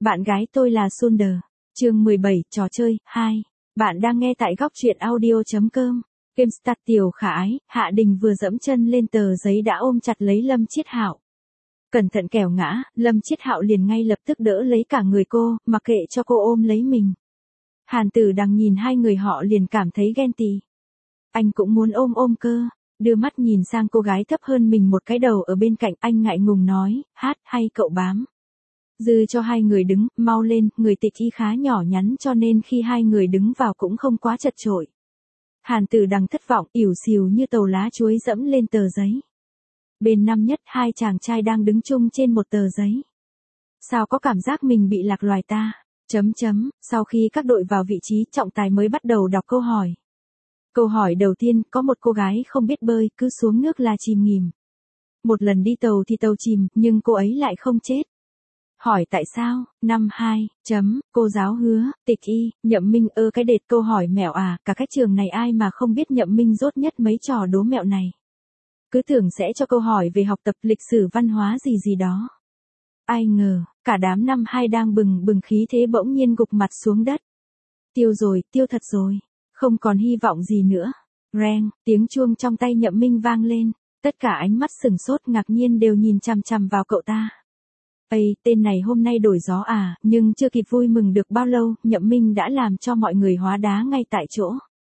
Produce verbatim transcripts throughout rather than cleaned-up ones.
Bạn gái tôi là Sunder. Chương mười bảy, trò chơi, hai. Bạn đang nghe tại góc truyện audio.com. Game start. Tiểu khả ái, Hạ Đình vừa dẫm chân lên tờ giấy đã ôm chặt lấy Lâm Chiết Hạo. Cẩn thận kẻo ngã, Lâm Chiết Hạo liền ngay lập tức đỡ lấy cả người cô, mặc kệ cho cô ôm lấy mình. Hàn Tử Đằng nhìn hai người họ liền cảm thấy ghen tị. Anh cũng muốn ôm ôm cơ. Đưa mắt nhìn sang cô gái thấp hơn mình một cái đầu ở bên cạnh, anh ngại ngùng nói, hát hay cậu bám. Dư cho hai người đứng, mau lên, người Tịch Y khá nhỏ nhắn cho nên khi hai người đứng vào cũng không quá chật chội. Hàn Tử Đằng thất vọng, ỉu xìu như tàu lá chuối dẫm lên tờ giấy. Bên năm nhất hai chàng trai đang đứng chung trên một tờ giấy. Sao có cảm giác mình bị lạc loài ta? Chấm chấm, sau khi các đội vào vị trí, trọng tài mới bắt đầu đọc câu hỏi. Câu hỏi đầu tiên, có một cô gái không biết bơi, cứ xuống nước là chìm nghỉm. Một lần đi tàu thì tàu chìm, nhưng cô ấy lại không chết. Hỏi tại sao? Năm hai, chấm, cô giáo hứa, Tịch Y, Nhậm Minh ơ cái đệt câu hỏi mẹo à, cả cái trường này ai mà không biết Nhậm Minh dốt nhất mấy trò đố mẹo này. Cứ tưởng sẽ cho câu hỏi về học tập lịch sử văn hóa gì gì đó. Ai ngờ, cả đám năm hai đang bừng bừng khí thế bỗng nhiên gục mặt xuống đất. Tiêu rồi, tiêu thật rồi. Không còn hy vọng gì nữa. Reng, tiếng chuông trong tay Nhậm Minh vang lên. Tất cả ánh mắt sừng sốt ngạc nhiên đều nhìn chằm chằm vào cậu ta. Ây, tên này hôm nay đổi gió à, nhưng chưa kịp vui mừng được bao lâu, Nhậm Minh đã làm cho mọi người hóa đá ngay tại chỗ.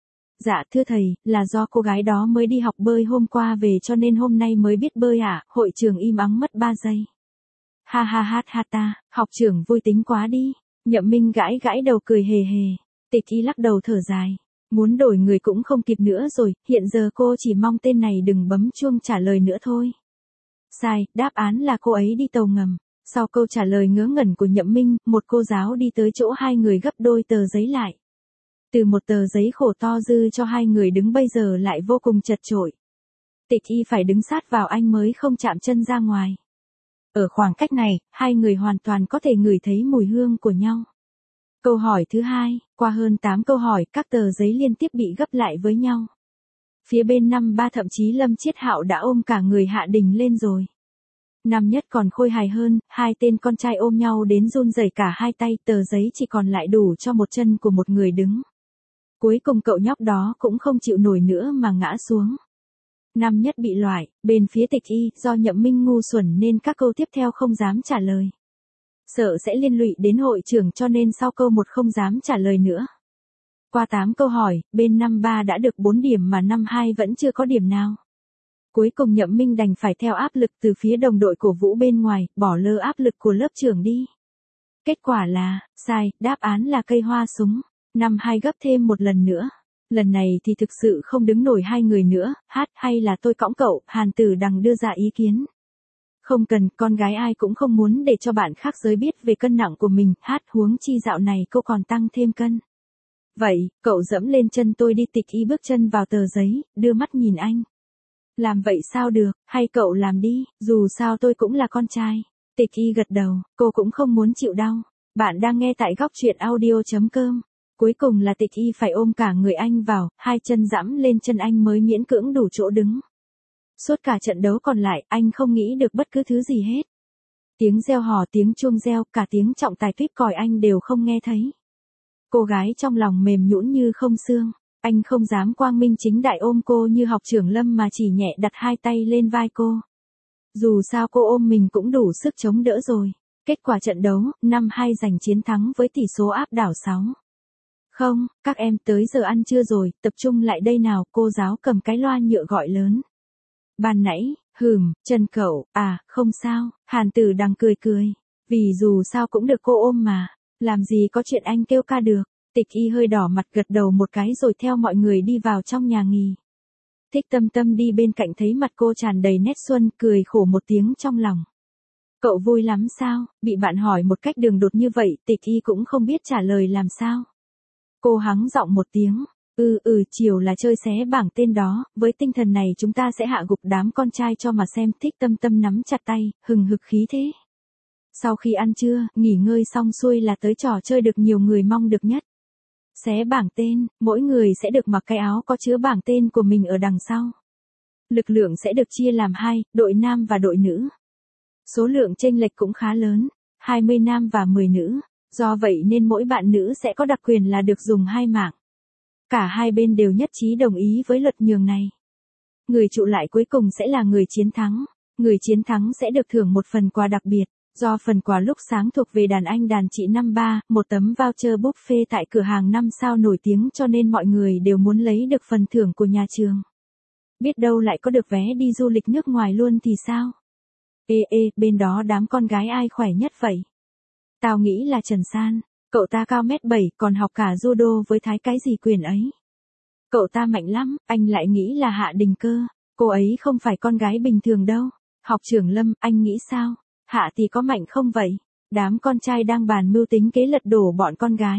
Dạ thưa thầy, là do cô gái đó mới đi học bơi hôm qua về cho nên hôm nay mới biết bơi ạ. Hội trường im ắng mất ba giây. Ha ha ha ha ta, học trưởng vui tính quá đi. Nhậm Minh gãi gãi đầu cười hề hề. Tịch Y lắc đầu thở dài. Muốn đổi người cũng không kịp nữa rồi, hiện giờ cô chỉ mong tên này đừng bấm chuông trả lời nữa thôi. Sai, đáp án là cô ấy đi tàu ngầm. Sau câu trả lời ngớ ngẩn của Nhậm Minh, một cô giáo đi tới chỗ hai người gấp đôi tờ giấy lại. Từ một tờ giấy khổ to dư cho hai người đứng bây giờ lại vô cùng chật chội. Tịch Y phải đứng sát vào anh mới không chạm chân ra ngoài. Ở khoảng cách này, hai người hoàn toàn có thể ngửi thấy mùi hương của nhau. Câu hỏi thứ hai, qua hơn tám câu hỏi, các tờ giấy liên tiếp bị gấp lại với nhau. Phía bên năm ba thậm chí Lâm Chiết Hạo đã ôm cả người Hạ Đình lên rồi. Năm nhất còn khôi hài hơn, hai tên con trai ôm nhau đến run rẩy cả hai tay, tờ giấy chỉ còn lại đủ cho một chân của một người đứng. Cuối cùng cậu nhóc đó cũng không chịu nổi nữa mà ngã xuống. Năm nhất bị loại, bên phía Tịch Y, do Nhậm Minh ngu xuẩn nên các câu tiếp theo không dám trả lời. Sợ sẽ liên lụy đến hội trưởng cho nên sau câu một không dám trả lời nữa. Qua tám câu hỏi, bên năm ba đã được bốn điểm mà năm hai vẫn chưa có điểm nào. Cuối cùng Nhậm Minh đành phải theo áp lực từ phía đồng đội cổ vũ bên ngoài, bỏ lơ áp lực của lớp trưởng đi. Kết quả là, sai, đáp án là cây hoa súng. Năm hai gấp thêm một lần nữa. Lần này thì thực sự không đứng nổi hai người nữa, hát hay là tôi cõng cậu, Hàn Tử Đằng đưa ra ý kiến. Không cần, con gái ai cũng không muốn để cho bạn khác giới biết về cân nặng của mình, hát huống chi dạo này cô còn tăng thêm cân. Vậy, cậu dẫm lên chân tôi đi. Tịch Y bước chân vào tờ giấy, đưa mắt nhìn anh. Làm vậy sao được, hay cậu làm đi, dù sao tôi cũng là con trai. Tịch Y gật đầu, cô cũng không muốn chịu đau. Bạn đang nghe tại góc truyện audio.com. Cuối cùng là Tịch Y phải ôm cả người anh vào, hai chân dẫm lên chân anh mới miễn cưỡng đủ chỗ đứng. Suốt cả trận đấu còn lại, anh không nghĩ được bất cứ thứ gì hết. Tiếng reo hò, tiếng chuông reo, cả tiếng trọng tài tuýp còi anh đều không nghe thấy. Cô gái trong lòng mềm nhũn như không xương. Anh không dám quang minh chính đại ôm cô như học trưởng Lâm mà chỉ nhẹ đặt hai tay lên vai cô. Dù sao cô ôm mình cũng đủ sức chống đỡ rồi. Kết quả trận đấu, năm hai giành chiến thắng với tỷ số áp đảo sáu. Không, các em tới giờ ăn trưa rồi, tập trung lại đây nào, cô giáo cầm cái loa nhựa gọi lớn. Ban nãy, hừm, chân cậu, à, không sao, Hàn Tử Đằng cười cười. Vì dù sao cũng được cô ôm mà, làm gì có chuyện anh kêu ca được. Tịch Y hơi đỏ mặt gật đầu một cái rồi theo mọi người đi vào trong nhà nghỉ. Thích Tâm Tâm đi bên cạnh thấy mặt cô tràn đầy nét xuân, cười khổ một tiếng trong lòng. Cậu vui lắm sao, bị bạn hỏi một cách đường đột như vậy, Tịch Y cũng không biết trả lời làm sao. Cô hắng giọng một tiếng, ừ ừ chiều là chơi xé bảng tên đó, với tinh thần này chúng ta sẽ hạ gục đám con trai cho mà xem. Thích Tâm Tâm nắm chặt tay, hừng hực khí thế. Sau khi ăn trưa, nghỉ ngơi xong xuôi là tới trò chơi được nhiều người mong được nhất. Xé bảng tên, mỗi người sẽ được mặc cái áo có chứa bảng tên của mình ở đằng sau. Lực lượng sẽ được chia làm hai, đội nam và đội nữ. Số lượng chênh lệch cũng khá lớn. hai mươi nam và mười nữ. Do vậy nên mỗi bạn nữ sẽ có đặc quyền là được dùng hai mạng. Cả hai bên đều nhất trí đồng ý với luật nhường này. Người trụ lại cuối cùng sẽ là người chiến thắng. Người chiến thắng sẽ được thưởng một phần quà đặc biệt. Do phần quà lúc sáng thuộc về đàn anh đàn chị năm ba, một tấm voucher buffet tại cửa hàng năm sao nổi tiếng cho nên mọi người đều muốn lấy được phần thưởng của nhà trường. Biết đâu lại có được vé đi du lịch nước ngoài luôn thì sao? Ê ê, bên đó đám con gái ai khỏe nhất vậy? Tao nghĩ là Trần San, cậu ta cao mét bảy còn học cả judo với thái cái gì quyền ấy. Cậu ta mạnh lắm, anh lại nghĩ là Hạ Đình cơ, cô ấy không phải con gái bình thường đâu. Học trưởng Lâm, anh nghĩ sao? Hạ thì có mạnh không vậy? Đám con trai đang bàn mưu tính kế lật đổ bọn con gái.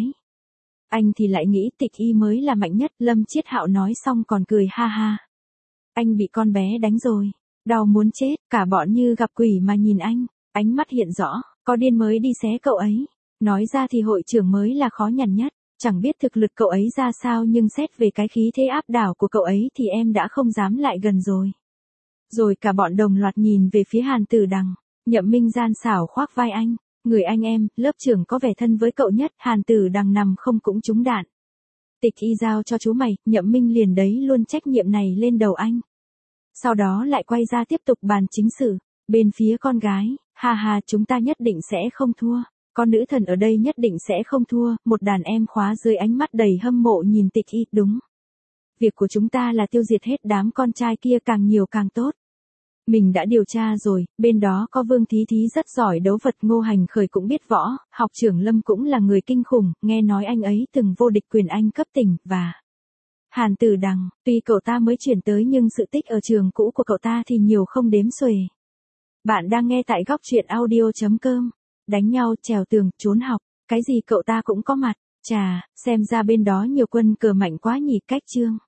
Anh thì lại nghĩ Tịch Y mới là mạnh nhất, Lâm Chiết Hạo nói xong còn cười ha ha. Anh bị con bé đánh rồi, đau muốn chết, cả bọn như gặp quỷ mà nhìn anh, ánh mắt hiện rõ, có điên mới đi xé cậu ấy. Nói ra thì hội trưởng mới là khó nhằn nhất, chẳng biết thực lực cậu ấy ra sao nhưng xét về cái khí thế áp đảo của cậu ấy thì em đã không dám lại gần rồi. Rồi cả bọn đồng loạt nhìn về phía Hàn Tử Đằng, Nhậm Minh gian xảo khoác vai anh, người anh em, lớp trưởng có vẻ thân với cậu nhất, Hàn Tử Đằng nằm không cũng trúng đạn. Tịch Y giao cho chú mày, Nhậm Minh liền đấy luôn trách nhiệm này lên đầu anh. Sau đó lại quay ra tiếp tục bàn chính sự, bên phía con gái, ha ha chúng ta nhất định sẽ không thua, con nữ thần ở đây nhất định sẽ không thua, một đàn em khóa dưới ánh mắt đầy hâm mộ nhìn Tịch Y, đúng. Việc của chúng ta là tiêu diệt hết đám con trai kia càng nhiều càng tốt. Mình đã điều tra rồi, bên đó có Vương Thí Thí rất giỏi đấu vật, Ngô Hành Khởi cũng biết võ, học trưởng Lâm cũng là người kinh khủng, nghe nói anh ấy từng vô địch quyền Anh cấp tỉnh, và Hàn Tử Đằng, tuy cậu ta mới chuyển tới nhưng sự tích ở trường cũ của cậu ta thì nhiều không đếm xuể. Bạn đang nghe tại góc truyện audio chấm com. Đánh nhau, trèo tường, trốn học, cái gì cậu ta cũng có mặt. Chà, xem ra bên đó nhiều quân cờ mạnh quá nhỉ. Cách chương